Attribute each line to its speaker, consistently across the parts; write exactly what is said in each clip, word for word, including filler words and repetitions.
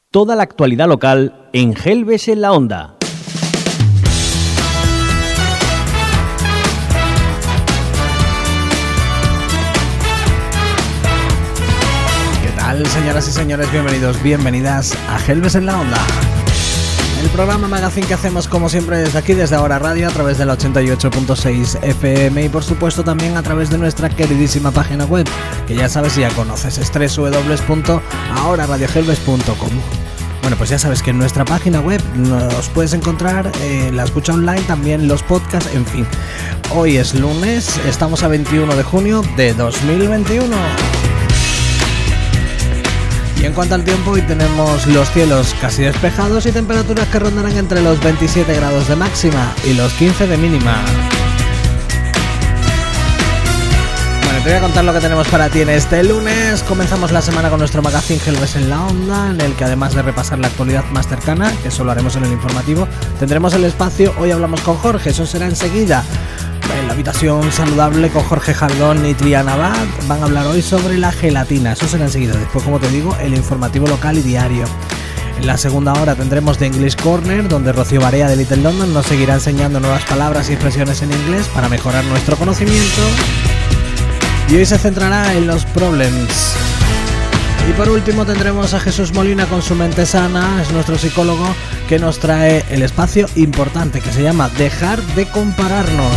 Speaker 1: Toda la actualidad local en Gelbes en la Onda.
Speaker 2: ¿Qué tal, señoras y señores? Bienvenidos, bienvenidas a Gelbes en la Onda. El programa magazine que hacemos como siempre desde aquí, desde Ahora Radio, a través de la ochenta y ocho punto seis F M y por supuesto también a través de nuestra queridísima página web, que ya sabes y ya conoces, es doble u doble u doble u punto ahora radio gelbes punto com. Bueno, pues ya sabes que en nuestra página web nos puedes encontrar eh, la escucha online, también los podcasts, en fin. Hoy es lunes, estamos a veintiuno de junio de dos mil veintiuno. Y en cuanto al tiempo, hoy tenemos los cielos casi despejados y temperaturas que rondarán entre los veintisiete grados de máxima y los quince de mínima. Bueno, te voy a contar lo que tenemos para ti en este lunes. Comenzamos la semana con nuestro magazine Gelbes en la Onda, en el que además de repasar la actualidad más cercana, que eso lo haremos en el informativo, tendremos el espacio Hoy Hablamos con Jorge, eso será enseguida. En la habitación saludable con Jorge Jardón y Triana Abad van a hablar hoy sobre la gelatina, eso será enseguida. Después, como te digo, el informativo local y diario. En la segunda hora tendremos The English Corner, donde Rocío Barea de Little London nos seguirá enseñando nuevas palabras y expresiones en inglés para mejorar nuestro conocimiento. Y hoy se centrará en los problems. Y por último tendremos a Jesús Molina con su mente sana, es nuestro psicólogo, que nos trae el espacio importante que se llama Dejar de compararnos.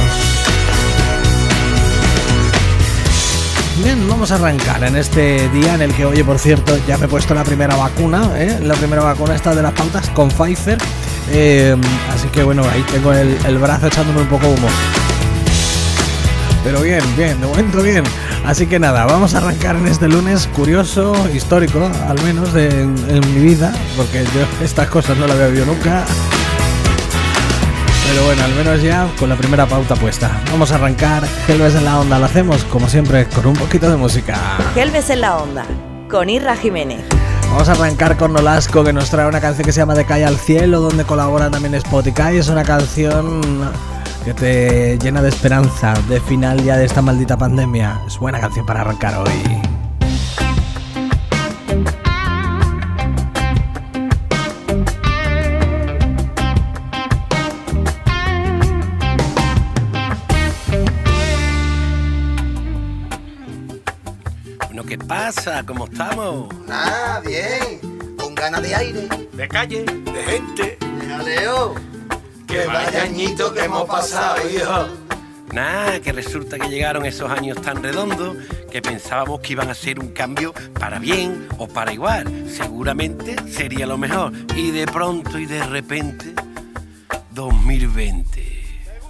Speaker 2: Bien, vamos a arrancar en este día en el que, oye, por cierto, ya me he puesto la primera vacuna, ¿eh? La primera vacuna está de las pautas con Pfizer, eh, así que bueno, ahí tengo el, el brazo echándome un poco humo. Pero bien, bien, de momento bien. Así que nada, vamos a arrancar en este lunes curioso, histórico, al menos de, en, en mi vida, porque yo estas cosas no las había vivido nunca. Pero bueno, al menos ya con la primera pauta puesta. Vamos a arrancar Gelbes en la Onda. Lo hacemos, como siempre, con un poquito de música.
Speaker 3: Gelbes en la Onda, con Irra Jiménez.
Speaker 2: Vamos a arrancar con Nolasco, que nos trae una canción que se llama De Calle al Cielo, donde colabora también Spotify. Es una canción que te llena de esperanza, de final ya de esta maldita pandemia. Es buena canción para arrancar hoy.
Speaker 4: Bueno, ¿qué pasa? ¿Cómo estamos?
Speaker 5: Ah, bien. Con ganas de aire.
Speaker 4: De calle, de gente.
Speaker 5: Leo. Que vaya añito que hemos pasado, hijo.
Speaker 4: Nada, que resulta que llegaron esos años tan redondos que pensábamos que iban a ser un cambio para bien o para igual. Seguramente sería lo mejor. Y de pronto y de repente, dos mil veinte.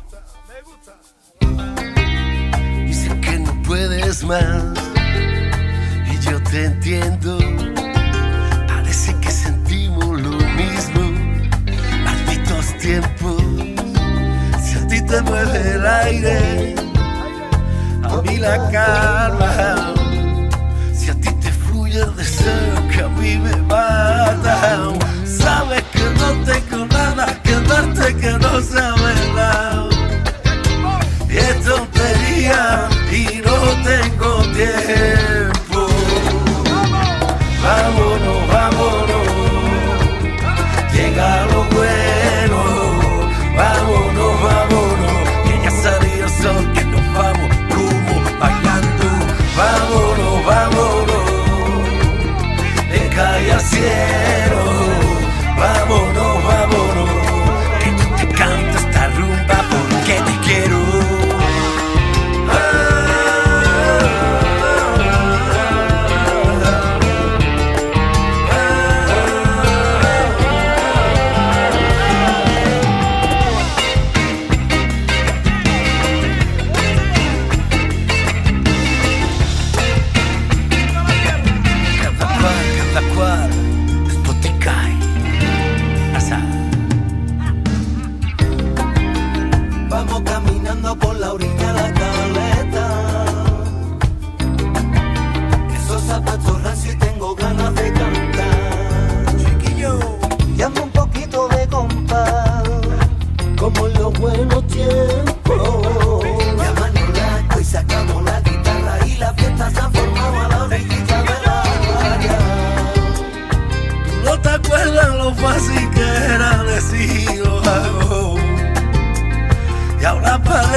Speaker 4: Dicen que no puedes más y yo te entiendo. Parece que sentimos lo mismo. Malditos tiempos. Si a ti te mueve el aire, a mí la calma. Si a ti te fluye el deseo que a mí me mata. Sabes que no tengo nada que darte que no sea verdad. Y es tontería y no tengo tiempo. Vámonos, vámonos. Llega lo bueno. Vámonos, vámonos. Que ya salió el sol, que nos vamos rumbo bailando. Vámonos, vámonos. De calle al cielo. Vámonos, vámonos. Que yo te canto esta rumba porque te quiero.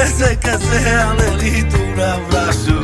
Speaker 4: apetece que sea delito un abrazo.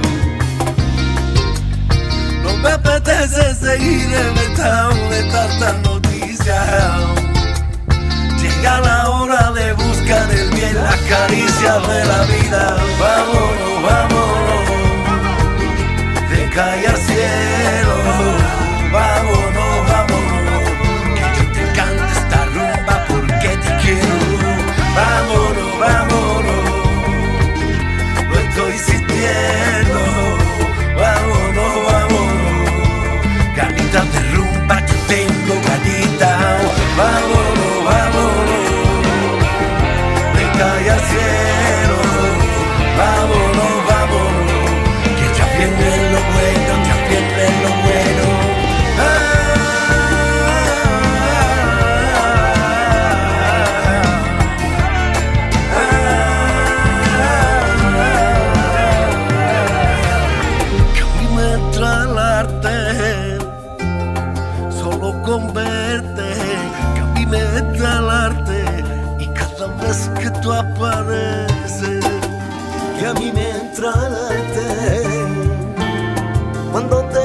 Speaker 4: No me apetece seguir inventado de tantas noticias. Llega la hora de buscar el bien, las caricias de la vida. Vámonos, vámonos, de calle al cielo. Vámonos, vámonos, que yo te cante esta rumba porque te quiero. Vámonos, vámonos, lo estoy sintiendo. Vámonos, vámonos, ganitas de rumba, yo tengo ganitas. Vámonos, vámonos, de calle al cielo. Vámonos, vámonos, que ya viene lo bueno, ya viene lo bueno. Que tú apareces, que a mí me entra el arte cuando te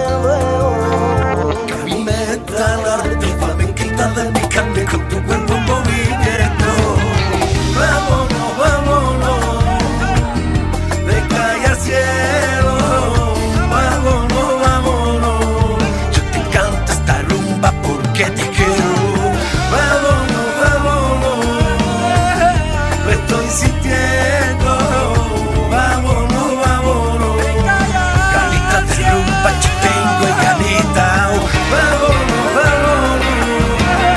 Speaker 4: veo, que a mí me entra el arte, flamenquita de mi carne con tu cuerpo en movimiento. Vámonos, vámonos, de calle al cielo. Vámonos, vámonos, yo te canto esta rumba porque te quiero. Vámonos, vámonos, estoy sintiendo. Vámonos, vámonos, ganitas de rumba yo tengo y ganitas. Vámonos, vámonos,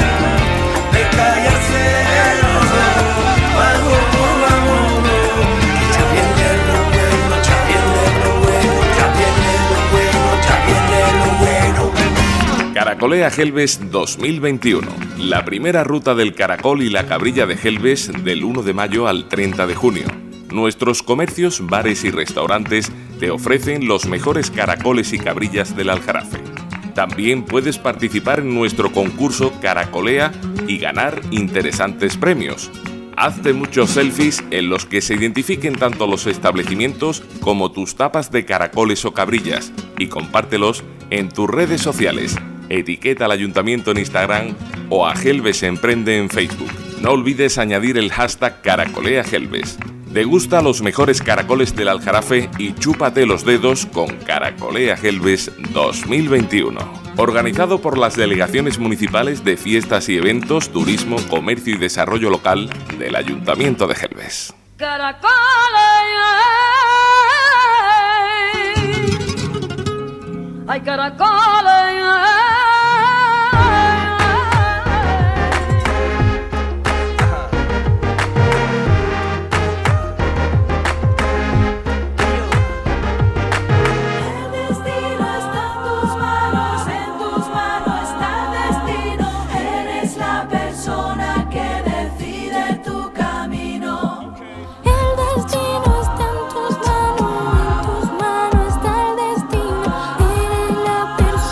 Speaker 4: de calle al cielo. Vámonos, vámonos, que ya viene lo bueno, ya viene lo bueno, ya viene lo bueno, ya viene lo bueno.
Speaker 6: Caracolea Gelbes dos mil veintiuno. La primera ruta del caracol y la cabrilla de Gelbes del uno de mayo al treinta de junio. Nuestros comercios, bares y restaurantes te ofrecen los mejores caracoles y cabrillas del Aljarafe. También puedes participar en nuestro concurso Caracolea y ganar interesantes premios. Hazte muchos selfies en los que se identifiquen tanto los establecimientos como tus tapas de caracoles o cabrillas y compártelos en tus redes sociales. Etiqueta al Ayuntamiento en Instagram o a Gelbes Emprende en Facebook. No olvides añadir el hashtag Caracolea Gelbes. Degusta los mejores caracoles del Aljarafe y chúpate los dedos con Caracolea Gelbes dos mil veintiuno. Organizado por las delegaciones municipales de fiestas y eventos, turismo, comercio y desarrollo local del Ayuntamiento de Gelbes.
Speaker 7: Caracoles, ay caracoles.
Speaker 8: Persona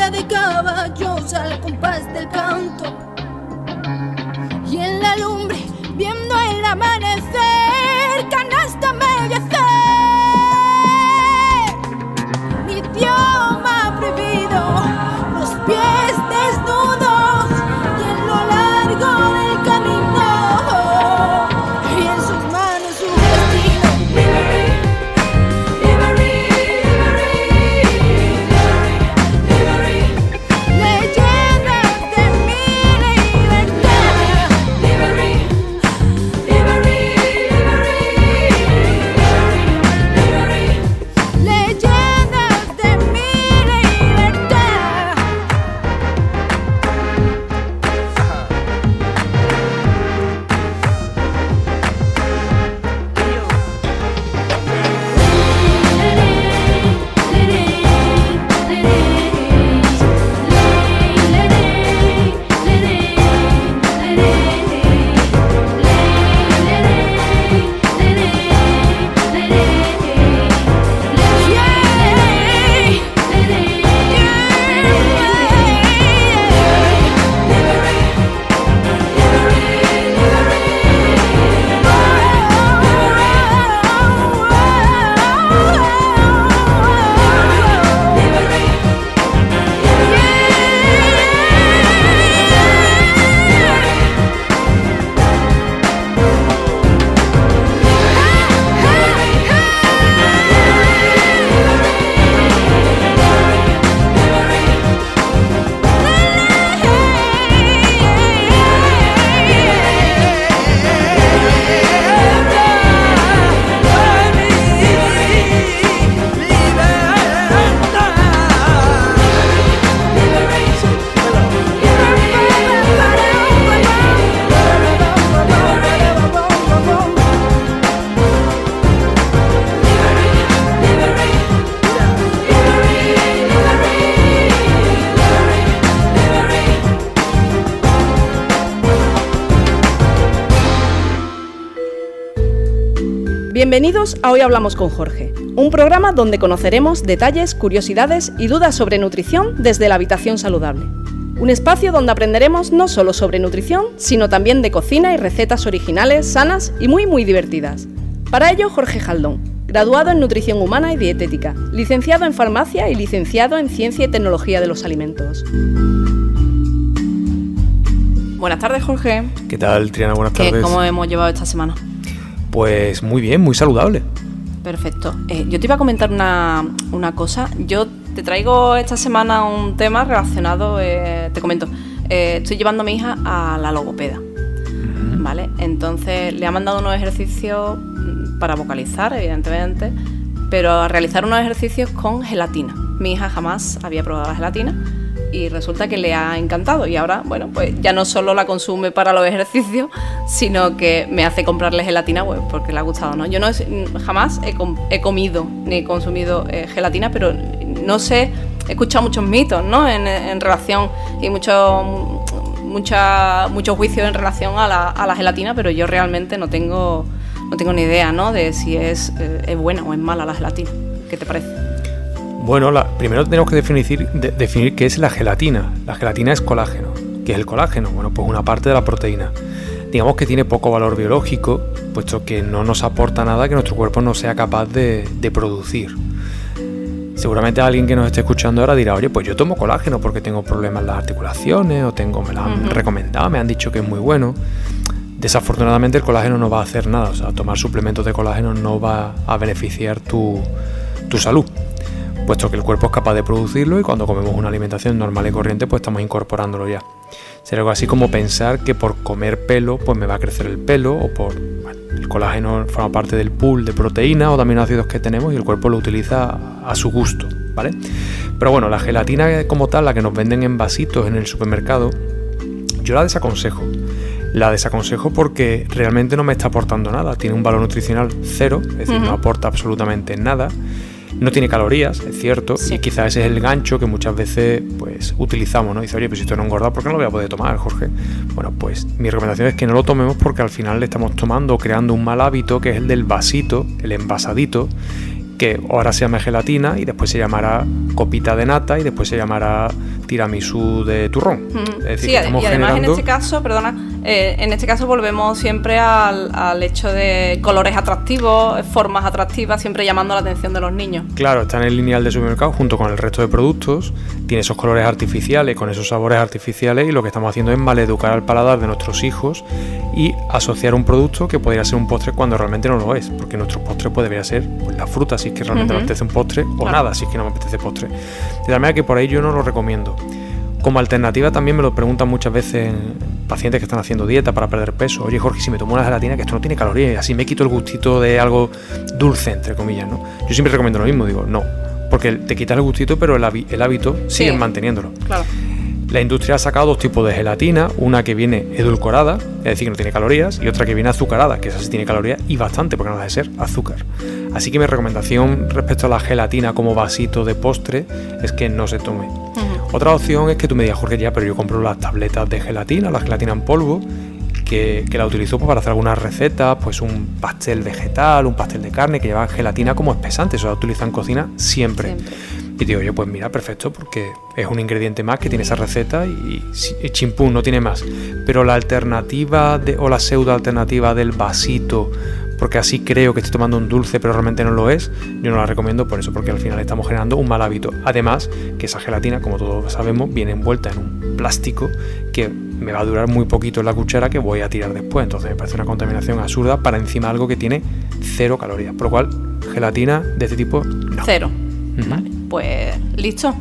Speaker 8: carrera de caballos al compás del canto. Y en la lumbre, viendo el amanecer, canasta embellecer. Mi idioma prohibido, los pies desnudos, y en lo largo del camino, y en sus manos su destino. Leyendas de mi libertad. Leyendas de mi libertad.
Speaker 9: Bienvenidos a Hoy Hablamos con Jorge, un programa donde conoceremos detalles, curiosidades y dudas sobre nutrición desde la habitación saludable. Un espacio donde aprenderemos no solo sobre nutrición, sino también de cocina y recetas originales, sanas y muy muy divertidas. Para ello, Jorge Jaldón, graduado en Nutrición Humana y Dietética, licenciado en Farmacia y licenciado en Ciencia y Tecnología de los Alimentos. Buenas tardes, Jorge.
Speaker 10: ¿Qué tal, Triana? Buenas tardes.
Speaker 9: ¿Cómo hemos llevado esta semana?
Speaker 10: Pues muy bien, muy saludable.
Speaker 9: Perfecto. Eh, yo te iba a comentar una, una cosa. Yo te traigo esta semana un tema relacionado, eh, te comento, eh, estoy llevando a mi hija a la logopeda, uh-huh. ¿Vale? Entonces le ha mandado unos ejercicios para vocalizar, evidentemente, pero a realizar unos ejercicios con gelatina. Mi hija jamás había probado la gelatina y resulta que le ha encantado y ahora, bueno, pues ya no solo la consume para los ejercicios, sino que me hace comprarle gelatina, pues porque le ha gustado, ¿no? Yo no jamás he, com- he comido ni consumido eh, gelatina, pero no sé, he escuchado muchos mitos, ¿no? En, en relación y muchos mucha, muchos juicios en relación a la, a la gelatina, pero yo realmente no tengo no tengo ni idea, ¿no? De si es, eh, es buena o es mala la gelatina. ¿Qué te parece?
Speaker 10: Bueno, la, primero tenemos que definir, de, definir qué es la gelatina. La gelatina es colágeno. ¿Qué es el colágeno? Bueno, pues una parte de la proteína. Digamos que tiene poco valor biológico, puesto que no nos aporta nada que nuestro cuerpo no sea capaz de, de producir. Seguramente alguien que nos esté escuchando ahora dirá, oye, pues yo tomo colágeno porque tengo problemas en las articulaciones o tengo, me lo han uh-huh. recomendado, me han dicho que es muy bueno. Desafortunadamente el colágeno no va a hacer nada, o sea, tomar suplementos de colágeno no va a beneficiar tu, tu salud, puesto que el cuerpo es capaz de producirlo y cuando comemos una alimentación normal y corriente pues estamos incorporándolo ya. Sería algo así como pensar que por comer pelo pues me va a crecer el pelo, o por bueno, el colágeno forma parte del pool de proteínas o de aminoácidos que tenemos y el cuerpo lo utiliza a su gusto, ¿vale? Pero bueno, la gelatina como tal, la que nos venden en vasitos en el supermercado, yo la desaconsejo. La desaconsejo porque realmente no me está aportando nada. Tiene un valor nutricional cero, es decir, uh-huh. no aporta absolutamente nada. No tiene calorías, es cierto, sí. Y quizás ese es el gancho que muchas veces pues utilizamos, ¿no? Dice, oye, pues si esto no engorda, ¿por qué no lo voy a poder tomar, Jorge? Bueno, pues mi recomendación es que no lo tomemos porque al final le estamos tomando, creando un mal hábito que es el del vasito, el envasadito, que que ahora se llama gelatina y después se llamará copita de nata y después se llamará tiramisú de turrón.
Speaker 9: Mm.
Speaker 10: Es decir,
Speaker 9: sí,
Speaker 10: que estamos
Speaker 9: y además
Speaker 10: generando...
Speaker 9: en este caso, perdona, eh, en este caso volvemos siempre al, al hecho de colores atractivos, formas atractivas, siempre llamando la atención de los niños.
Speaker 10: Claro, está en el lineal de supermercado junto con el resto de productos, tiene esos colores artificiales, con esos sabores artificiales, y lo que estamos haciendo es maleducar al paladar de nuestros hijos y asociar un producto que podría ser un postre cuando realmente no lo es, porque nuestro postre puede debería ser pues, la fruta, si es que realmente uh-huh. me apetece un postre, o claro. nada, si es que no me apetece postre. De tal manera que por ahí yo no lo recomiendo. Como alternativa también me lo preguntan muchas veces pacientes que están haciendo dieta para perder peso. Oye, Jorge, si me tomo una gelatina, que esto no tiene calorías, y así me quito el gustito de algo dulce, entre comillas, ¿no? Yo siempre recomiendo lo mismo, digo, no, porque te quitas el gustito, pero el, el hábito sí. sigues manteniéndolo. Claro. La industria ha sacado dos tipos de gelatina, una que viene edulcorada, es decir, que no tiene calorías, y otra que viene azucarada, que esa sí tiene calorías y bastante, porque no deja de ser azúcar. Así que mi recomendación respecto a la gelatina como vasito de postre es que no se tome. Uh-huh. Otra opción es que tú me digas, Jorge, ya, pero yo compro las tabletas de gelatina, la gelatina en polvo, que, que la utilizo pues, para hacer algunas recetas, pues un pastel vegetal, un pastel de carne, que lleva gelatina como espesante, eso la utiliza en cocina siempre. siempre. Y digo, oye, pues mira, perfecto, porque es un ingrediente más que tiene esa receta y, y chimpún, no tiene más. Pero la alternativa de, o la pseudo alternativa del vasito, porque así creo que estoy tomando un dulce pero realmente no lo es, yo no la recomiendo por eso, porque al final estamos generando un mal hábito. Además, que esa gelatina, como todos sabemos, viene envuelta en un plástico que me va a durar muy poquito en la cuchara, que voy a tirar después. Entonces me parece una contaminación absurda para encima algo que tiene cero calorías. Por lo cual, gelatina de este tipo, no.
Speaker 9: Cero.
Speaker 10: Uh-huh.
Speaker 9: Vale, pues listo.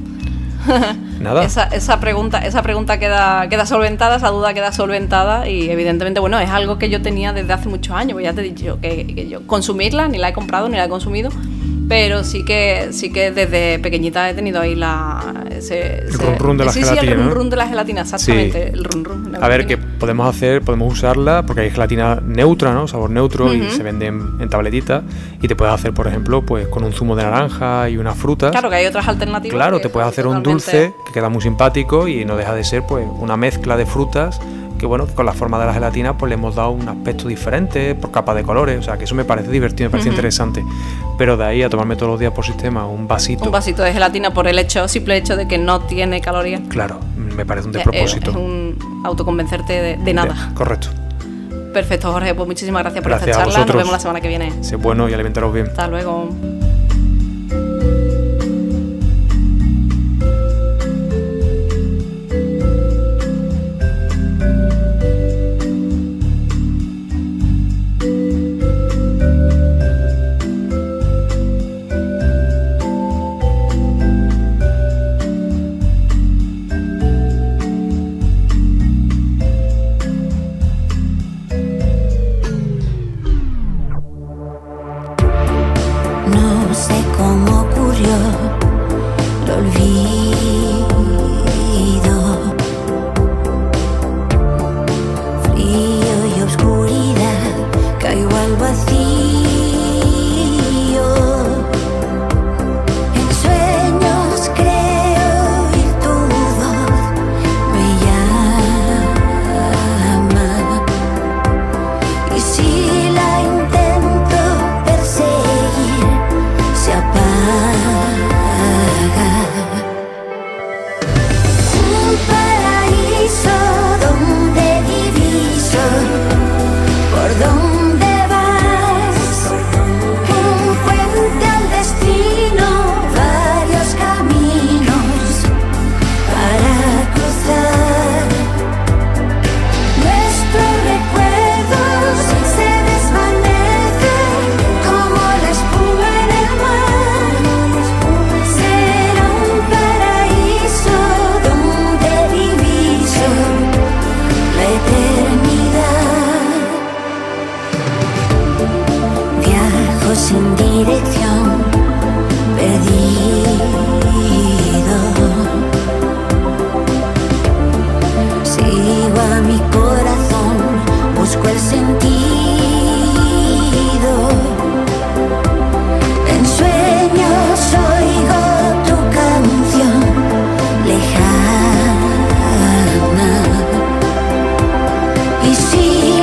Speaker 10: Nada.
Speaker 9: Esa, esa pregunta, esa pregunta queda, queda solventada, esa duda queda solventada, y evidentemente, bueno, es algo que yo tenía desde hace muchos años, pues ya te he dicho que, que yo consumirla, ni la he comprado, ni la he consumido, pero sí que sí que desde pequeñita he tenido ahí la ese,
Speaker 10: el run run de la
Speaker 9: sí,
Speaker 10: gelatina,
Speaker 9: sí, el run
Speaker 10: ¿no?
Speaker 9: run de la gelatina, exactamente,
Speaker 10: sí.
Speaker 9: el run run.
Speaker 10: A ver, qué podemos hacer, podemos usarla porque hay gelatina neutra, ¿no? Sabor neutro, uh-huh. y se vende en, en tabletitas, y te puedes hacer, por ejemplo, pues con un zumo de naranja y unas frutas.
Speaker 9: Claro, que hay otras alternativas.
Speaker 10: Claro, te puedes hacer totalmente... un dulce que queda muy simpático y no deja de ser pues una mezcla de frutas que, bueno, que con la forma de la gelatina pues le hemos dado un aspecto diferente por capa de colores, o sea que eso me parece divertido, me parece uh-huh. interesante, pero de ahí a tomarme todos los días por sistema un vasito
Speaker 9: un vasito de gelatina por el hecho simple hecho de que no tiene calorías,
Speaker 10: claro, me parece un despropósito,
Speaker 9: es, es un autoconvencerte de, de nada.
Speaker 10: De, correcto.
Speaker 9: Perfecto, Jorge, pues muchísimas gracias por
Speaker 10: gracias
Speaker 9: esta charla, nos vemos la semana que viene.
Speaker 10: Sé bueno y alimentaros bien.
Speaker 9: Hasta luego.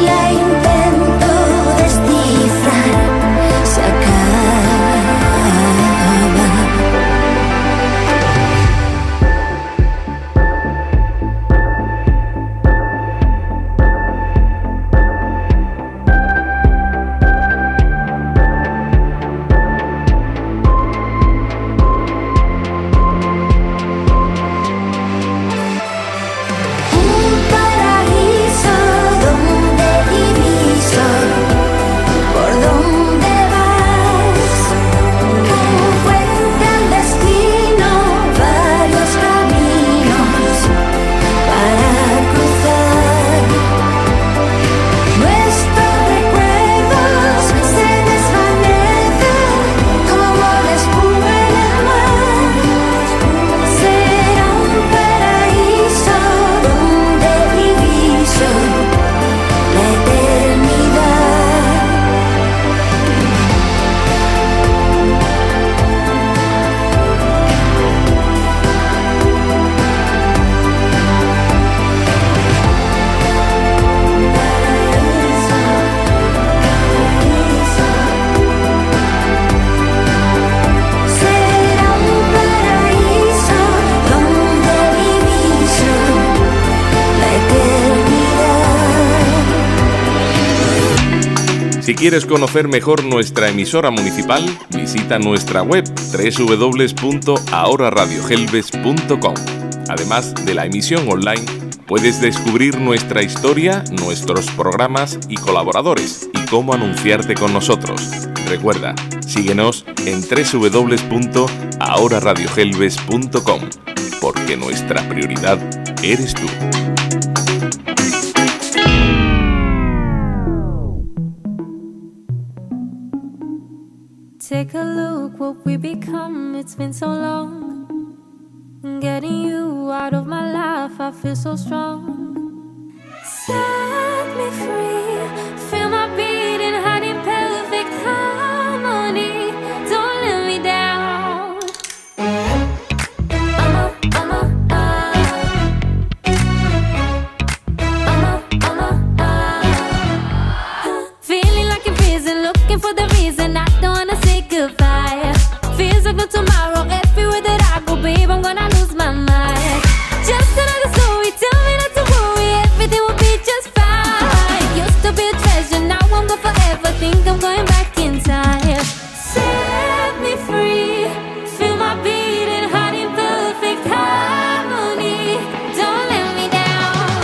Speaker 11: Descifrar, se acaba.
Speaker 6: Si quieres conocer mejor nuestra emisora municipal, visita nuestra web doble u doble u doble u punto ahora radio gelbes punto com. Además de la emisión online, puedes descubrir nuestra historia, nuestros programas y colaboradores y cómo anunciarte con nosotros. Recuerda, síguenos en doble u doble u doble u punto ahora radio gelbes punto com, porque nuestra prioridad eres tú.
Speaker 11: Take a look what we become, it's been so long. Getting you out of my life, I feel so strong. Set me free, feel my beating heart in perfect harmony. Don't let me down. I'm a, I'm a, uh. I'm a, I'm a, uh. Feeling like in prison, looking for the reason I don't wanna say goodbye. Feels like no tomorrow, everywhere that I go, babe, I'm gonna lose my mind. Just another story, tell me not to worry, everything will be just fine. Used to be a treasure, now I'm gone forever, think I'm going back in time. Set me free, feel my beating heart in perfect harmony. Don't let me down.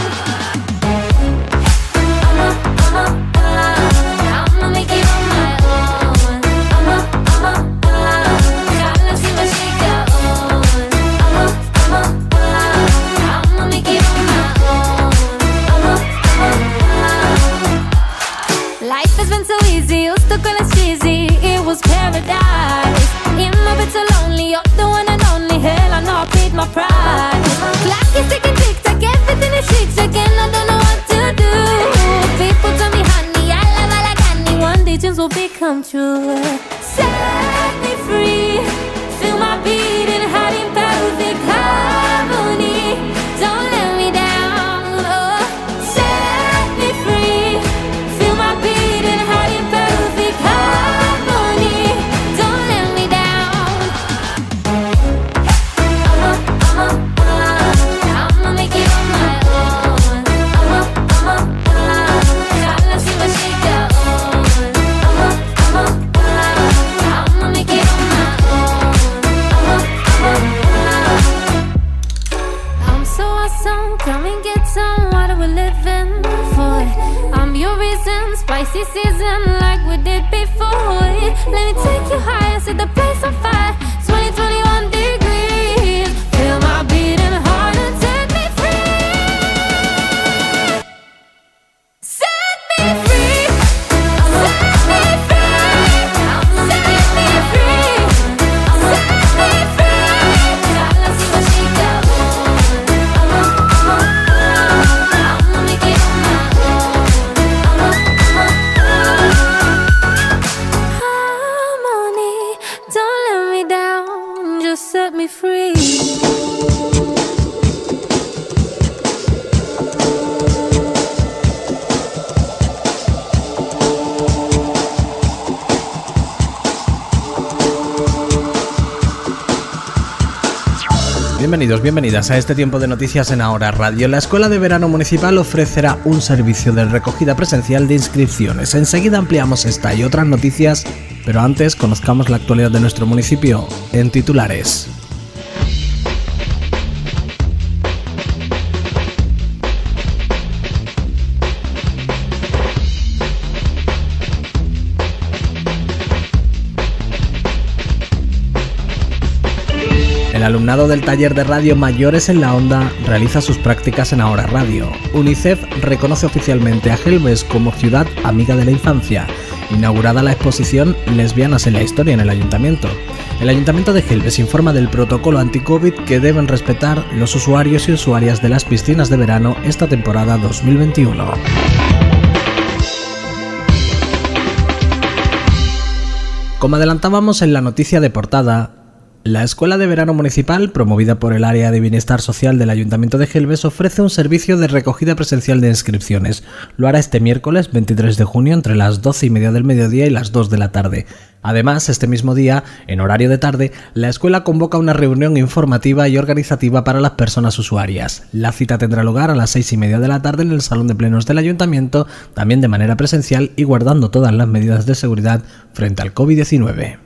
Speaker 11: I'ma, I'ma, uh, I'ma make it on my own. I'ma, I'ma, uh, gotta see what she got on. I'ma, I'ma, uh, I'ma make it on my own. I'ma, I'ma, uh. Life has been so easy, used to call it cheesy. It was paradise. In my bed so lonely, you're the one and only. Hell, I know I paid my price. Clock is ticking, tick tock, everything is chic check, and I don't know what to do. People tell me, honey, I love I like honey. One day dreams will become true. Set me free, feel my beating heart in perfect harmony. Don't let me down. Oh, set me free, feel my beating heart in perfect harmony. Don't let me down. I'ma, I'ma, uh, I'ma make it on my own. I'ma, I'ma, uh, gotta see what she got on. I'ma, I'ma, uh, I'ma make it on my own. I'ma, I'ma, uh, I'm so awesome, come and get some. What are we living for? I'm your reason, spicy season like we did before. Let me take you higher, set the place on fire. twenty, twenty-one degrees. Feel my beating heart and set me free. Set me free. Set me free. Set me free. Set me free. Gotta see what she got on. I'ma, I'ma, uh, I'ma make it on my own. I'ma, I'ma, uh. Harmony, don't let me down, just set me free.
Speaker 2: Bienvenidos, bienvenidas a este tiempo de noticias en Ahora Radio. La Escuela de Verano Municipal ofrecerá un servicio de recogida presencial de inscripciones. Enseguida ampliamos esta y otras noticias, pero antes conozcamos la actualidad de nuestro municipio en titulares. El alumnado del taller de radio Mayores en la Onda realiza sus prácticas en Ahora Radio. UNICEF reconoce oficialmente a Gelbes como ciudad amiga de la infancia. Inaugurada la exposición Lesbianas en la Historia en el Ayuntamiento. El Ayuntamiento de Gelbes informa del protocolo anti-COVID que deben respetar los usuarios y usuarias de las piscinas de verano esta temporada dos mil veintiuno. Como adelantábamos en la noticia de portada, La Escuela de Verano Municipal, promovida por el Área de Bienestar Social del Ayuntamiento de Gelbes, ofrece un servicio de recogida presencial de inscripciones. Lo hará este miércoles veintitrés de junio entre las doce y media del mediodía y las dos de la tarde. Además, este mismo día, en horario de tarde, la escuela convoca una reunión informativa y organizativa para las personas usuarias. La cita tendrá lugar a las seis y media de la tarde en el Salón de Plenos del Ayuntamiento, también de manera presencial y guardando todas las medidas de seguridad frente al covid diecinueve.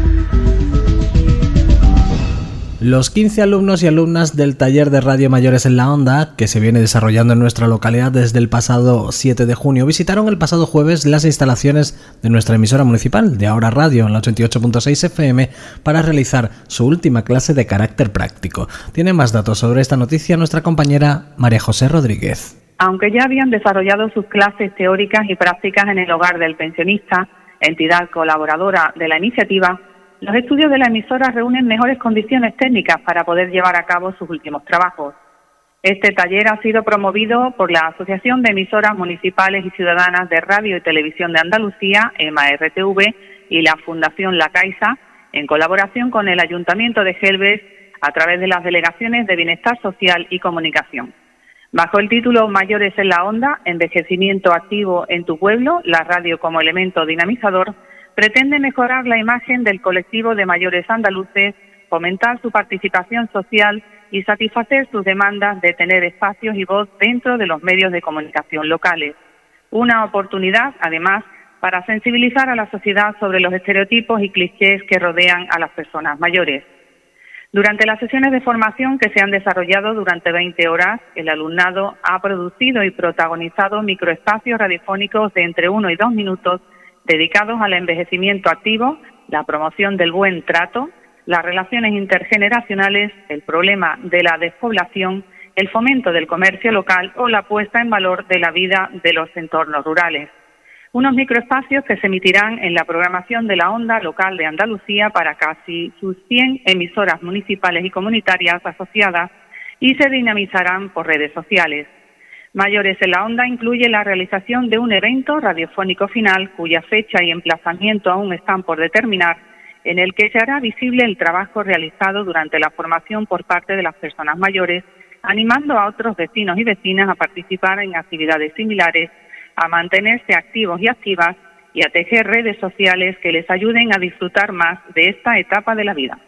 Speaker 2: Los quince alumnos y alumnas del taller de Radio Mayores en la Onda, que se viene desarrollando en nuestra localidad desde el pasado siete de junio, visitaron el pasado jueves las instalaciones de nuestra emisora municipal de Ahora Radio en la ochenta y ocho punto seis F M para realizar su última clase de carácter práctico. Tiene más datos sobre esta noticia nuestra compañera María José Rodríguez.
Speaker 12: Aunque ya habían desarrollado sus clases teóricas y prácticas en el hogar del pensionista, entidad colaboradora de la iniciativa, los estudios de la emisora reúnen mejores condiciones técnicas para poder llevar a cabo sus últimos trabajos. Este taller ha sido promovido por la Asociación de Emisoras Municipales y Ciudadanas de Radio y Televisión de Andalucía, E M A R T V, y la Fundación La Caixa, en colaboración con el Ayuntamiento de Gelbes, a través de las Delegaciones de Bienestar Social y Comunicación. Bajo el título Mayores en la Onda, envejecimiento activo en tu pueblo, la radio como elemento dinamizador, pretende mejorar la imagen del colectivo de mayores andaluces, fomentar su participación social y satisfacer sus demandas de tener espacios y voz dentro de los medios de comunicación locales. Una oportunidad, además, para sensibilizar a la sociedad sobre los estereotipos y clichés que rodean a las personas mayores. Durante las sesiones de formación que se han desarrollado durante veinte horas, el alumnado ha producido y protagonizado microespacios radiofónicos de entre uno y dos minutos dedicados al envejecimiento activo, la promoción del buen trato, las relaciones intergeneracionales, el problema de la despoblación, el fomento del comercio local o la puesta en valor de la vida de los entornos rurales. Unos microespacios que se emitirán en la programación de la Onda Local de Andalucía para casi sus cien emisoras municipales y comunitarias asociadas y se dinamizarán por redes sociales. Mayores en la Onda incluye la realización de un evento radiofónico final cuya fecha y emplazamiento aún están por determinar, en el que se hará visible el trabajo realizado durante la formación por parte de las personas mayores, animando a otros vecinos y vecinas a participar en actividades similares, a mantenerse activos y activas y a tejer redes sociales que les ayuden a disfrutar más de esta etapa de la vida.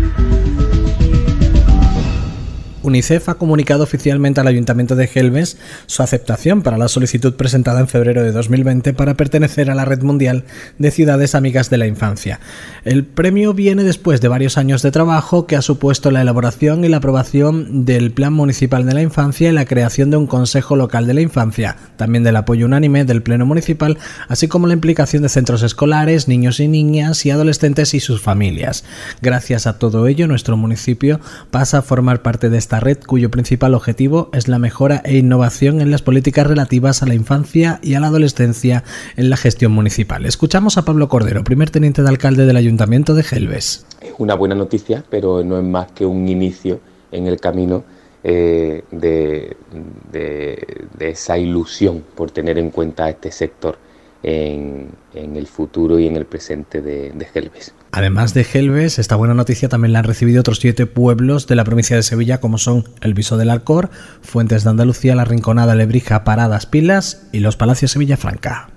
Speaker 2: UNICEF ha comunicado oficialmente al Ayuntamiento de Gelbes su aceptación para la solicitud presentada en febrero de dos mil veinte para pertenecer a la Red Mundial de Ciudades Amigas de la Infancia. El premio viene después de varios años de trabajo que ha supuesto la elaboración y la aprobación del Plan Municipal de la Infancia y la creación de un Consejo Local de la Infancia, también del apoyo unánime del Pleno Municipal, así como la implicación de centros escolares, niños y niñas y adolescentes y sus familias. Gracias a todo ello, nuestro municipio pasa a formar parte de esta red cuyo principal objetivo es la mejora e innovación en las políticas relativas a la infancia y a la adolescencia en la gestión municipal. Escuchamos a Pablo Cordero, primer teniente de alcalde del Ayuntamiento de Gelbes.
Speaker 13: Es una buena noticia, pero no es más que un inicio en el camino eh, de, de, de esa ilusión por tener en cuenta a este sector en, en el futuro y en el presente de, de Gelbes.
Speaker 2: Además de Gelbes, esta buena noticia también la han recibido otros siete pueblos de la provincia de Sevilla, como son El Viso del Alcor, Fuentes de Andalucía, La Rinconada, Lebrija, Paradas, Pilas y Los Palacios Sevilla Franca.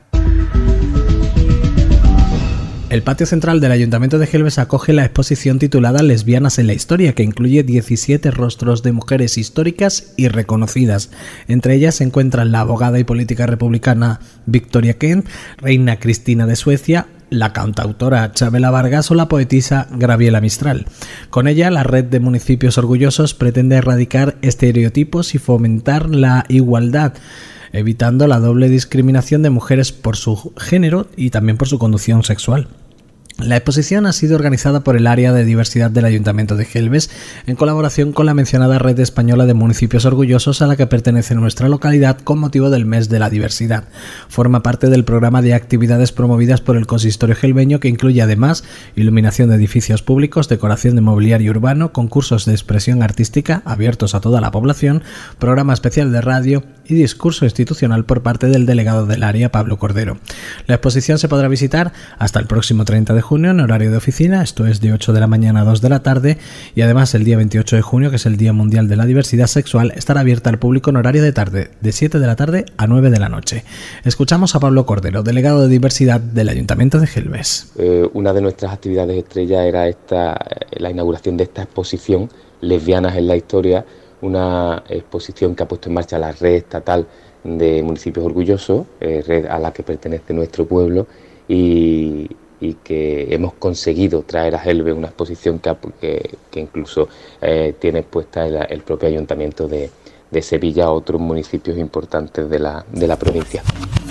Speaker 2: El patio central del Ayuntamiento de Gelbes acoge la exposición titulada Lesbianas en la Historia, que incluye diecisiete rostros de mujeres históricas y reconocidas. Entre ellas se encuentran la abogada y política republicana Victoria Kent, reina Cristina de Suecia, la cantautora Chabela Vargas o la poetisa Graviela Mistral. Con ella, la red de municipios orgullosos pretende erradicar estereotipos y fomentar la igualdad, evitando la doble discriminación de mujeres por su género y también por su condición sexual. La exposición ha sido organizada por el Área de Diversidad del Ayuntamiento de Gelbes en colaboración con la mencionada Red Española de Municipios Orgullosos a la que pertenece nuestra localidad con motivo del Mes de la Diversidad. Forma parte del programa de actividades promovidas por el Consistorio gelbeño, que incluye además iluminación de edificios públicos, decoración de mobiliario urbano, concursos de expresión artística abiertos a toda la población, programa especial de radio y discurso institucional por parte del delegado del área, Pablo Cordero. La exposición se podrá visitar hasta el próximo treinta de junio en horario de oficina, esto es de ocho de la mañana a dos de la tarde, y además el día veintiocho de junio, que es el Día Mundial de la Diversidad Sexual, estará abierta al público en horario de tarde, de siete de la tarde a nueve de la noche. Escuchamos a Pablo Cordero, delegado de diversidad del Ayuntamiento de Gelbes.
Speaker 13: Eh, una de nuestras actividades estrella era esta, la inauguración de esta exposición Lesbianas en la Historia, una exposición que ha puesto en marcha la Red Estatal de Municipios Orgullosos, eh, red a la que pertenece nuestro pueblo, y, y que hemos conseguido traer a Gelbes una exposición que, que, que incluso eh, tiene puesta el, el propio Ayuntamiento de, de Sevilla a otros municipios importantes de la, de la provincia.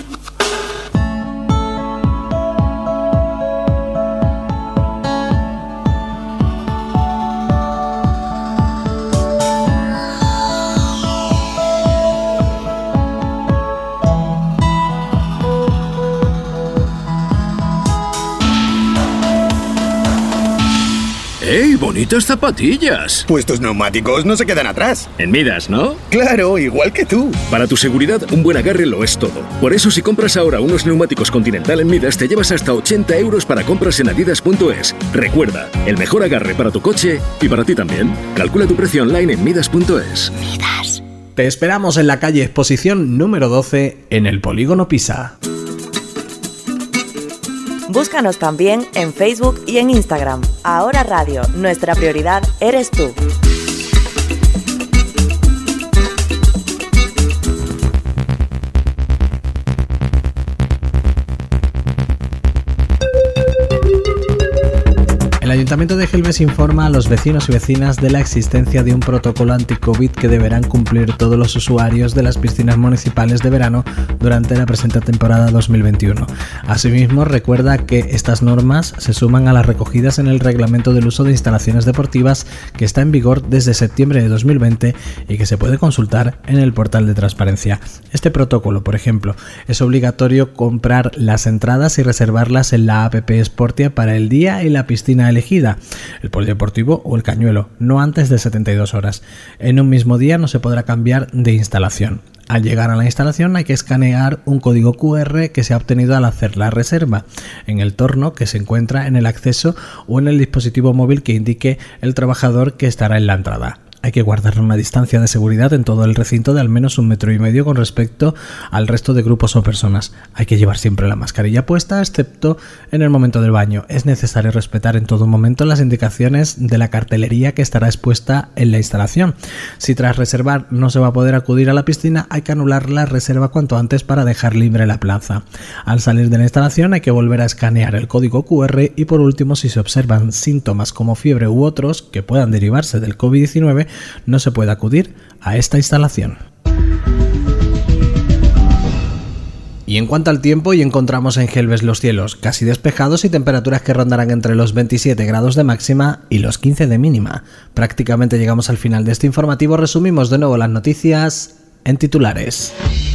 Speaker 14: ¡Ey, bonitas zapatillas!
Speaker 15: Pues tus neumáticos no se quedan atrás.
Speaker 14: En Midas, ¿no?
Speaker 15: Claro, igual que tú.
Speaker 14: Para tu seguridad, un buen agarre lo es todo. Por eso, si compras ahora unos neumáticos Continental en Midas, te llevas hasta ochenta euros para compras en adidas punto es. Recuerda, el mejor agarre para tu coche y para ti también. Calcula tu precio online en Midas punto es.
Speaker 2: Midas. Te esperamos en la calle Exposición número doce, en el Polígono Pisa.
Speaker 3: Búscanos también en Facebook y en Instagram. Ahora Radio, nuestra prioridad eres tú.
Speaker 2: El Ayuntamiento de Gelbes informa a los vecinos y vecinas de la existencia de un protocolo anti-COVID que deberán cumplir todos los usuarios de las piscinas municipales de verano durante la presente temporada dos mil veintiuno. Asimismo, recuerda que estas normas se suman a las recogidas en el Reglamento del Uso de Instalaciones Deportivas, que está en vigor desde septiembre de dos mil veinte y que se puede consultar en el portal de transparencia. Este protocolo, por ejemplo, es obligatorio comprar las entradas y reservarlas en la app Sportia para el día y la piscina elegida, el polideportivo o el cañuelo, no antes de setenta y dos horas. En un mismo día no se podrá cambiar de instalación. Al llegar a la instalación hay que escanear un código cu erre que se ha obtenido al hacer la reserva en el torno que se encuentra en el acceso o en el dispositivo móvil que indique el trabajador que estará en la entrada. Hay que guardar una distancia de seguridad en todo el recinto de al menos un metro y medio con respecto al resto de grupos o personas. Hay que llevar siempre la mascarilla puesta, excepto en el momento del baño. Es necesario respetar en todo momento las indicaciones de la cartelería que estará expuesta en la instalación. Si tras reservar no se va a poder acudir a la piscina, hay que anular la reserva cuanto antes para dejar libre la plaza. Al salir de la instalación hay que volver a escanear el código cu erre y, por último, si se observan síntomas como fiebre u otros que puedan derivarse del covid diecinueve, no se puede acudir a esta instalación. Y en cuanto al tiempo, hoy encontramos en Gelbes los cielos casi despejados y temperaturas que rondarán entre los veintisiete grados de máxima y los quince de mínima. Prácticamente llegamos al final de este informativo. Resumimos de nuevo las noticias en titulares.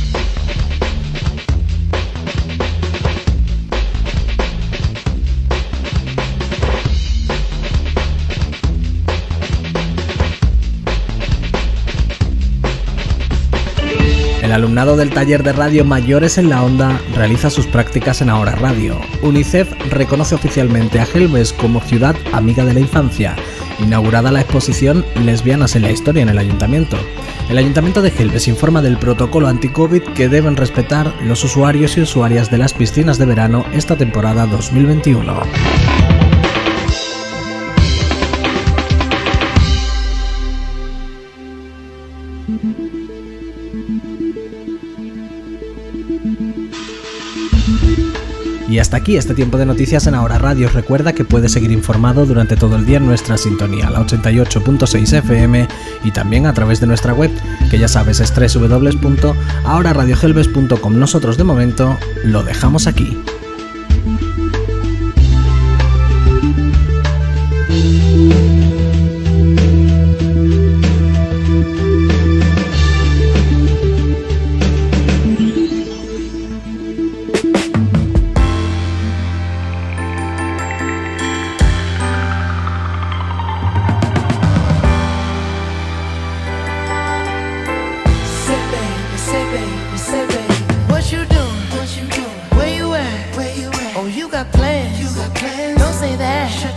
Speaker 2: El alumnado del taller de radio Mayores en la Onda realiza sus prácticas en Ahora Radio. UNICEF reconoce oficialmente a Gelbes como ciudad amiga de la infancia. Inaugurada la exposición Lesbianas en la Historia en el Ayuntamiento. El Ayuntamiento de Gelbes informa del protocolo anti-COVID que deben respetar los usuarios y usuarias de las piscinas de verano esta temporada dos mil veintiuno. Y hasta aquí este tiempo de noticias en Ahora Radio. Recuerda que puedes seguir informado durante todo el día en nuestra sintonía, la ochenta y ocho punto seis efe eme, y también a través de nuestra web, que ya sabes es doble u doble u doble u punto ahora radio gelbes punto com. Nosotros de momento lo dejamos aquí.
Speaker 16: Say baby, say baby.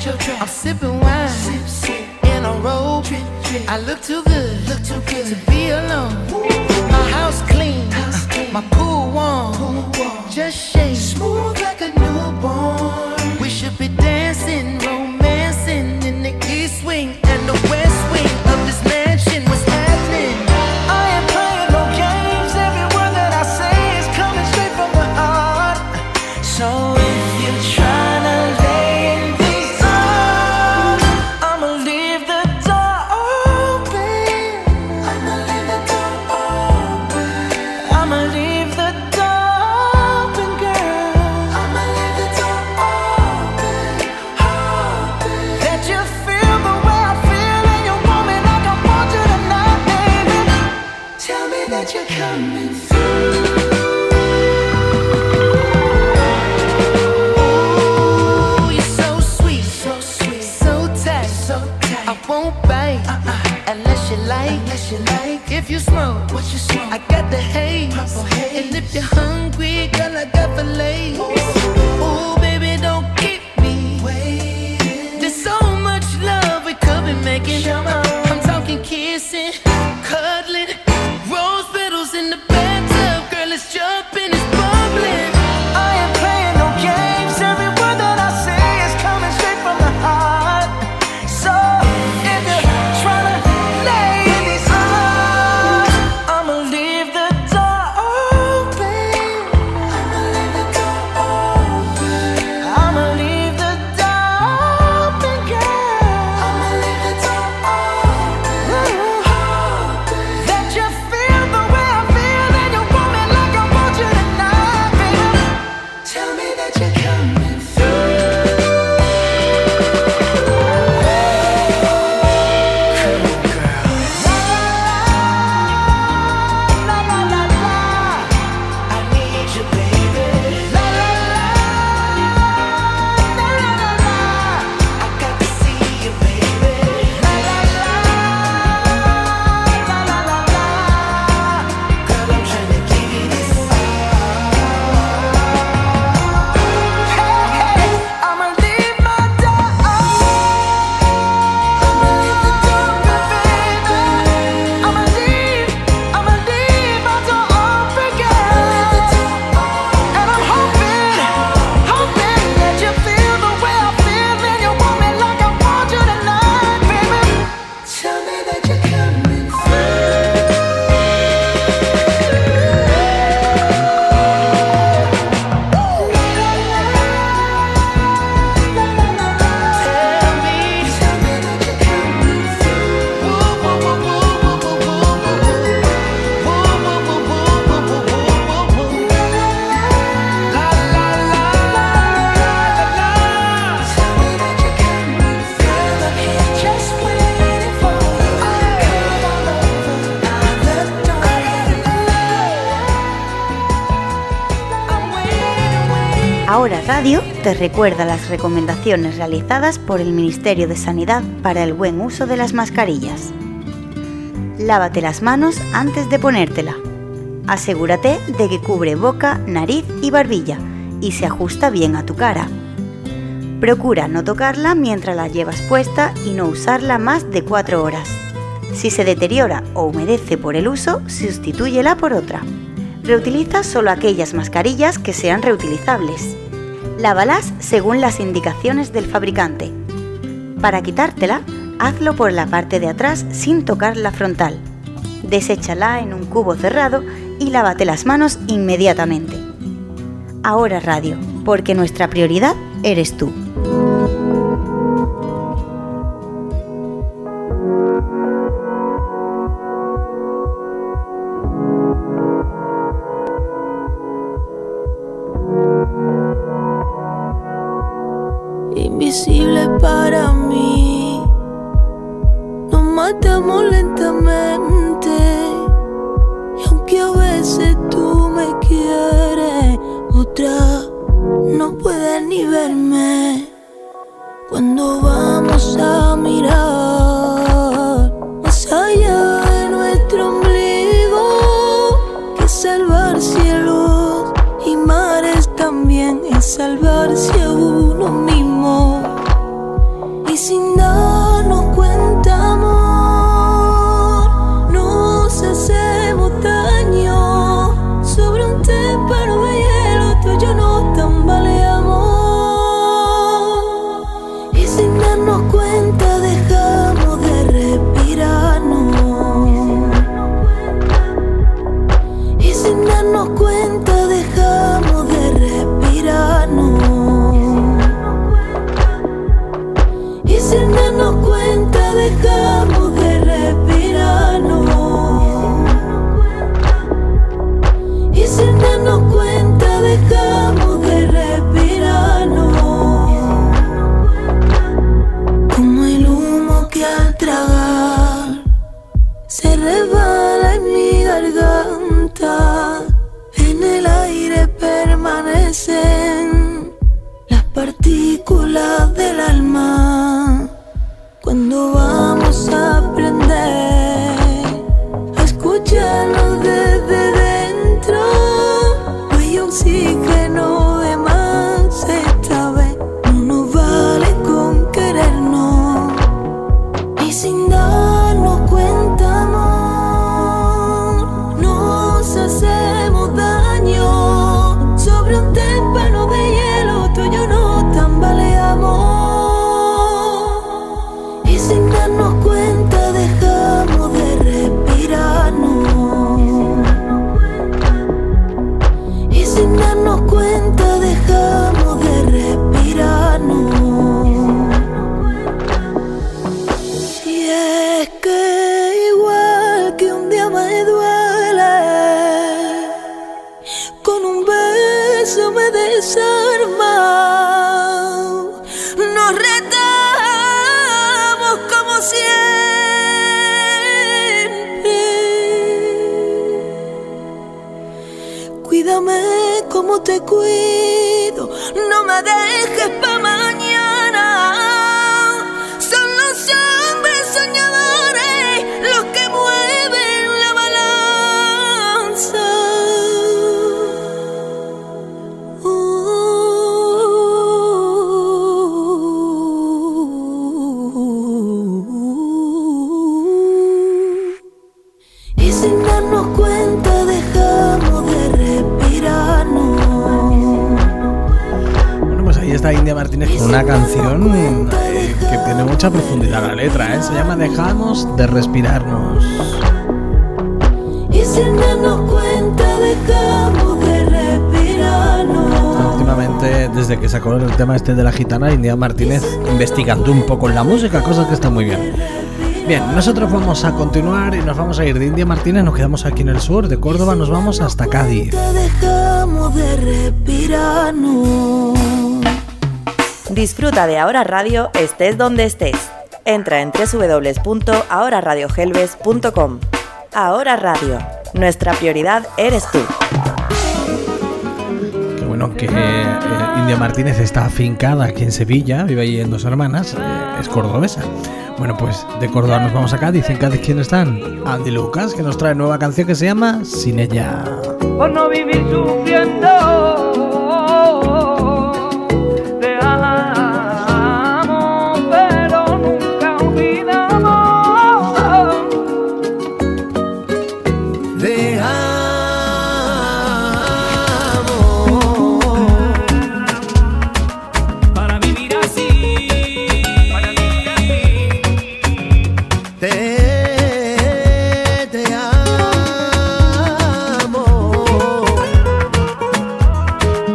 Speaker 16: I'm sipping wine in a robe. I look too good, look too good to be alone. My house clean, my pool warm, just shake smooth like a newborn. We should be dancing, romancing in the east wing and the west wing of this mansion. What's happening? I ain't playing no games. Every word that I say is coming straight from the heart. So if you're trying to lay in these arms, I'ma leave the door open. I'ma leave the door open. I'ma leave the door open, girl. I'ma leave the door open, open. Let you feel the way I feel and you want me like I want you tonight, baby. Tell me that you're coming through. Ooh, you're so sweet, so sweet, so tight, so tight. I won't bite uh-uh. unless you like, unless you like. If you smoke, what you smoke? I got the haze. Purple haze. And if you're hungry, girl, I got fillets. Ooh, baby, don't keep me waiting. There's so much love we could be making. I'm talking kissing, cuddling, rose petals in the bathtub. Girl, it's jumping, it's bubbling. I ain't playing no games. Every word that I say is coming straight from the heart. So if you're trying to lay in these arms, I'ma leave the door open. I'ma leave the door open. I'ma leave the door open, girl. I'ma leave the door open. Let you feel the way I feel and you want me like I want you tonight, baby. Tell me that you're coming through. La la la la, I need you, baby. La la la, la la la la, I got to see you, baby. La la la, la la la la, girl, I'm trying to give you this. Hey, hey, I'ma leave my door open. I'ma leave the door open, baby. I'ma leave, I'ma leave my door open, girl. And I'm hoping, hoping that you feel the way I feel and you want me like I want you tonight, baby. Tell me that you're coming
Speaker 17: Ahora Radio te recuerda las recomendaciones realizadas por el Ministerio de Sanidad para el buen uso de las mascarillas. Lávate las manos antes de ponértela. Asegúrate de que cubre boca, nariz y barbilla y se ajusta bien a tu cara. Procura no tocarla mientras la llevas puesta y no usarla más de cuatro horas. Si se deteriora o humedece por el uso, sustitúyela por otra. Reutiliza solo aquellas mascarillas que sean reutilizables. Lávalas según las indicaciones del fabricante. Para quitártela, hazlo por la parte de atrás sin tocar la frontal. Deséchala en un cubo cerrado y lávate las manos inmediatamente. Ahora Radio, porque nuestra prioridad eres tú.
Speaker 18: Invisible para mí, nos matamos lentamente. Y aunque a veces tú me quieres, otra no puede ni verme. Cuando vamos a mirar más allá de nuestro ombligo, que salvar cielos y mares también es salvarse a uno mismo. enloquecen las partículas del alma. Cuando vamos a aprender a escucharnos desde dentro, no hay oxígeno de más esta vez. No nos vale con querernos y sin darnos cuenta, amor, nos hacemos daño. Sobre un témpano de hielo tú y yo nos tambaleamos. Sin darnos cuenta dejamos de respirarnos. Y sin darnos cuenta dejamos de respirarnos. Y es que igual que un día me duele, con un beso me desarma. Nos retamos como siempre. Cuídame como te cuido, no me dejes pa' mañana. Son los hombres soñadores los que mueven la balanza. Y sin darnos cuenta dejamos de respirarnos.
Speaker 2: Bueno, pues ahí está India Martínez con una canción eh, que tiene mucha profundidad la letra, ¿eh? Se llama Dejamos de respirarnos.
Speaker 18: Y sin darnos cuenta dejamos de respirarnos.
Speaker 2: Últimamente, desde que sacó el tema este de la gitana, India Martínez investigando un poco en la música, cosa que está muy bien. Bien, nosotros vamos a continuar y nos vamos a ir de India Martínez, nos quedamos aquí en el sur, de Córdoba nos vamos hasta Cádiz.
Speaker 18: Dejamos de respirarnos.
Speaker 3: Disfruta de Ahora Radio estés donde estés. Entra en doble u doble u doble u punto ahora radio gelbes punto com. Ahora Radio, nuestra prioridad eres tú.
Speaker 2: Qué bueno que eh, India Martínez está afincada aquí en Sevilla, vive allí en Dos Hermanas, eh, es cordobesa. Bueno, pues de Córdoba nos vamos a Cádiz. ¿En Cádiz quién están? Andy Lucas, que nos trae nueva canción que se llama Sin Ella.
Speaker 19: Por no vivir sufriendo, te amo, pero nunca olvidamos.
Speaker 16: Te amo para vivir así. Te, te amo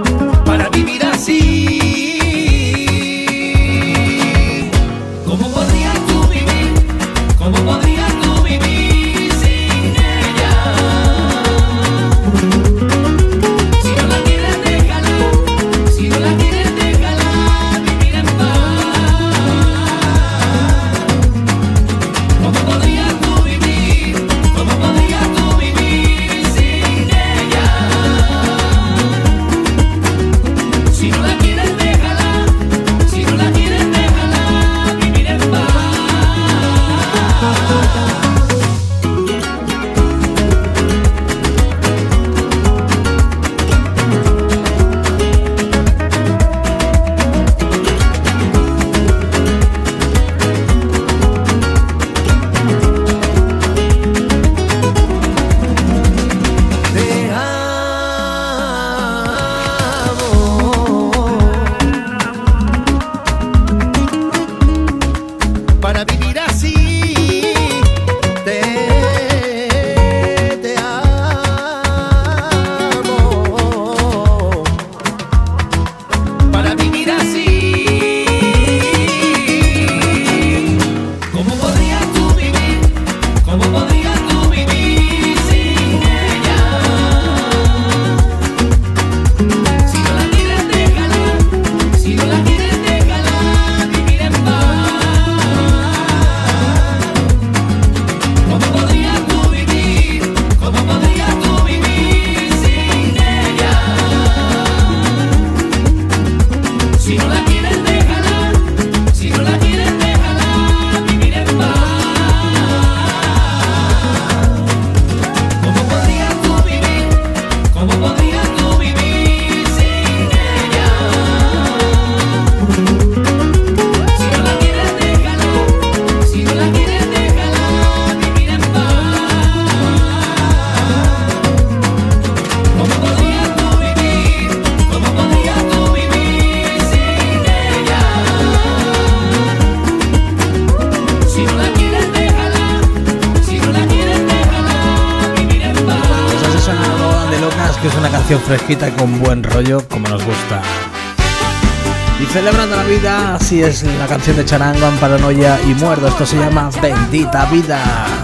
Speaker 2: Vidas, que es una canción fresquita y con buen rollo, como nos gusta. Y celebrando la vida, así es la canción de Charango, Paranoia y Muerdo. Esto se llama Bendita Vida.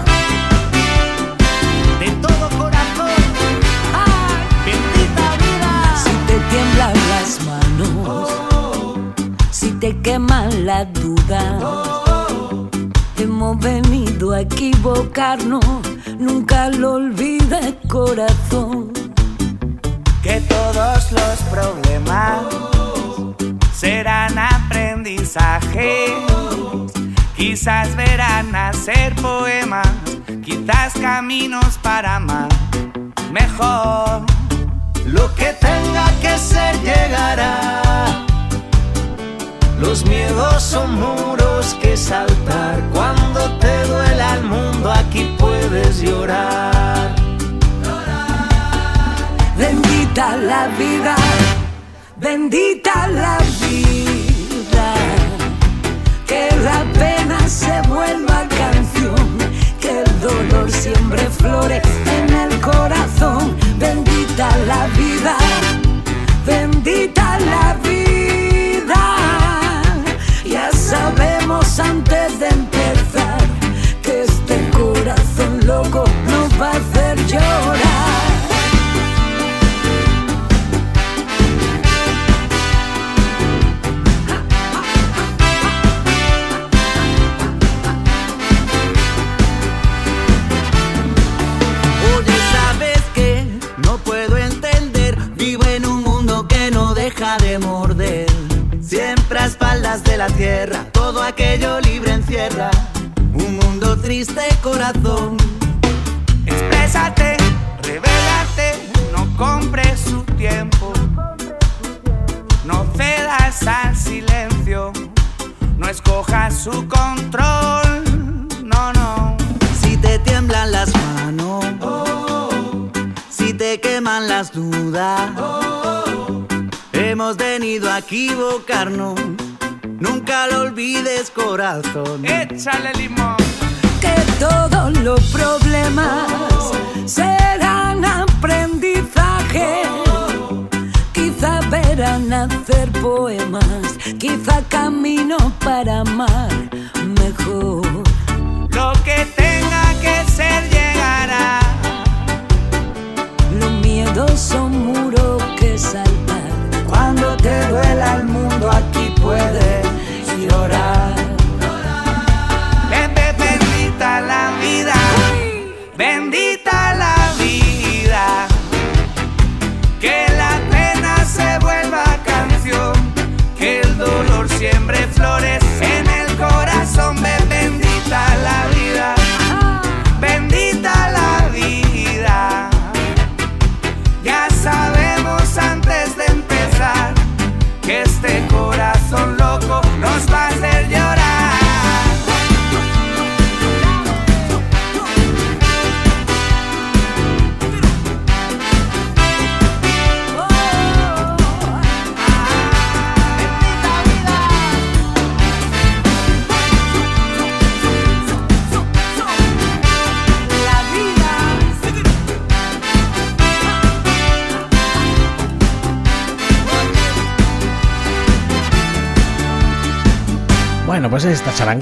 Speaker 20: De todo corazón, ¡ay, bendita vida!
Speaker 18: Si te tiemblan las manos, si te queman las dudas, hemos venido a equivocarnos, nunca lo olvides, corazón.
Speaker 20: Que todos los problemas serán aprendizaje. Quizás verán nacer poemas, quizás caminos para amar mejor.
Speaker 5: Lo que tenga que ser llegará. Los miedos son muros que saltar. Cuando te duela el mundo, aquí puedes llorar.
Speaker 18: Bendita la vida, bendita la vida, que la pena se vuelva canción, que el dolor siembre flores en el corazón. Bendita la vida, bendita la vida. Ya sabemos antes de empezar que este corazón loco nos va a hacer llorar.
Speaker 20: De morder, siempre a espaldas de la tierra, todo aquello libre encierra un mundo triste, corazón. Exprésate, revélate, no compres su tiempo, no cedas al silencio, no escojas su control, no, no. Si te tiemblan las manos, oh, si te queman las dudas, oh, hemos venido a equivocarnos, nunca lo olvides, corazón. Échale limón.
Speaker 18: Que todos los problemas serán aprendizaje. Quizá verán nacer poemas, quizá camino para amar mejor.
Speaker 20: Lo que tenga que ser llegará.
Speaker 18: Los miedos son muros que saltan.
Speaker 20: Cuando te duela el mundo, aquí puedes llorar. Bendita la vida, bendita la vida. Que la pena se vuelva canción, que el dolor siembre flores en el corazón. Bendita la vida, bendita la vida. Ya sabemos antes de empezar que este corazón loco nos va a hacer llorar.
Speaker 2: Bueno, pues ahí está Charango.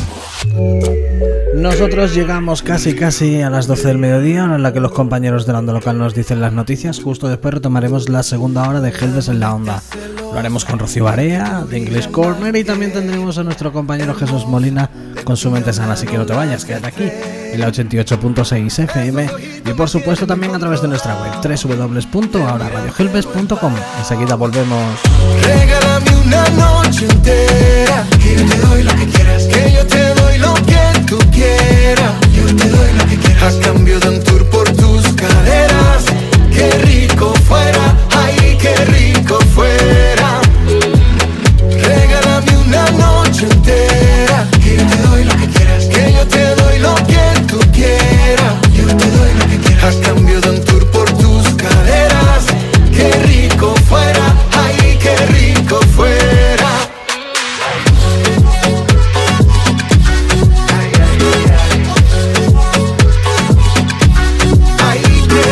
Speaker 2: Nosotros llegamos casi casi a las doce del mediodía, hora en la que los compañeros de la onda local nos dicen las noticias. Justo después retomaremos la segunda hora de Helves en la onda. Lo haremos con Rocío Barea, de English Corner, y también tendremos a nuestro compañero Jesús Molina con su mente sana. Así que no te vayas, quédate aquí en la ochenta y ocho punto seis F M y por supuesto también a través de nuestra web doble u doble u doble u punto ahora radio helves punto com. Enseguida volvemos.
Speaker 5: Regálame una noche entera, que yo te doy lo que quieras, que yo te doy lo que tú quieras, yo te doy lo que quieras, a cambio de un tour por tus caderas. Qué rico fuera, ay, qué rico fuera. Regálame una noche entera, que yo te doy lo que quieras, que yo te doy lo que tú quieras, yo te doy lo que quieras, a cambio de un tour por tus caderas. Qué rico fuera, ay, qué rico fuera. Ay, qué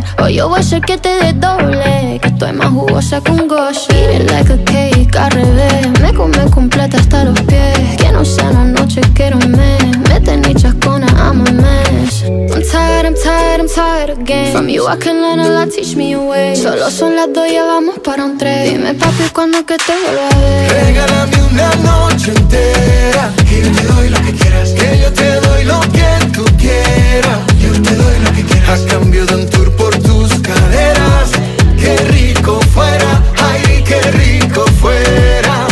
Speaker 11: O yo voy a hacer que te dé doble, que estoy más jugosa que un gosh. Eat it like a cake, al revés. Me come completa hasta los pies. Que no sea una noche, quiero un mes. Mete ni chascona, I'm a mess. I'm tired, I'm tired, I'm tired again. From you I can learn a lot, teach me a way. Solo son las dos, ya vamos para un tres. Dime papi, ¿cuándo que te vuelva a ver?
Speaker 5: Regálame una noche entera, que yo te doy lo que quieras, que yo te doy lo que tú quieras. Yo te doy lo que quieras, a cambio de un tour por tus caderas. Qué rico fuera, ay, qué rico fuera.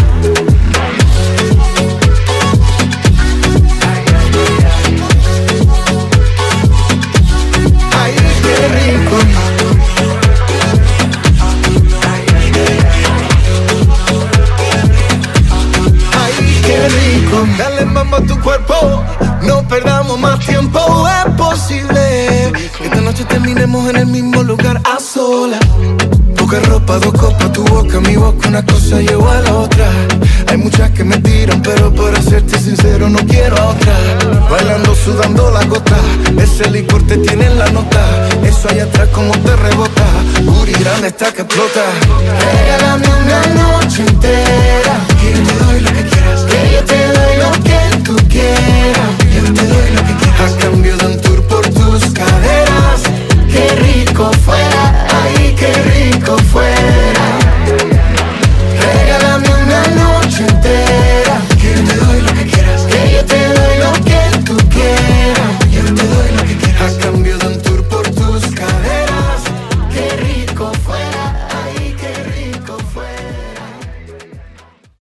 Speaker 5: Ay, qué rico. Qué rico, dale mambo a tu cuerpo, no perdamos más tiempo, es posible que esta noche terminemos en el mismo lugar a solas. Poca ropa, dos copas, tu boca, mi boca, una cosa llevo a la otra. Hay muchas que me tiran, pero para serte sincero no quiero a otra. Bailando, sudando la gota, ese licor te tiene en la nota. Eso allá atrás como te rebota, Uri grande está que explota. Regálame una noche entera, que yo te doy lo que quieras, que yo te doy lo que tú quieras. Yo te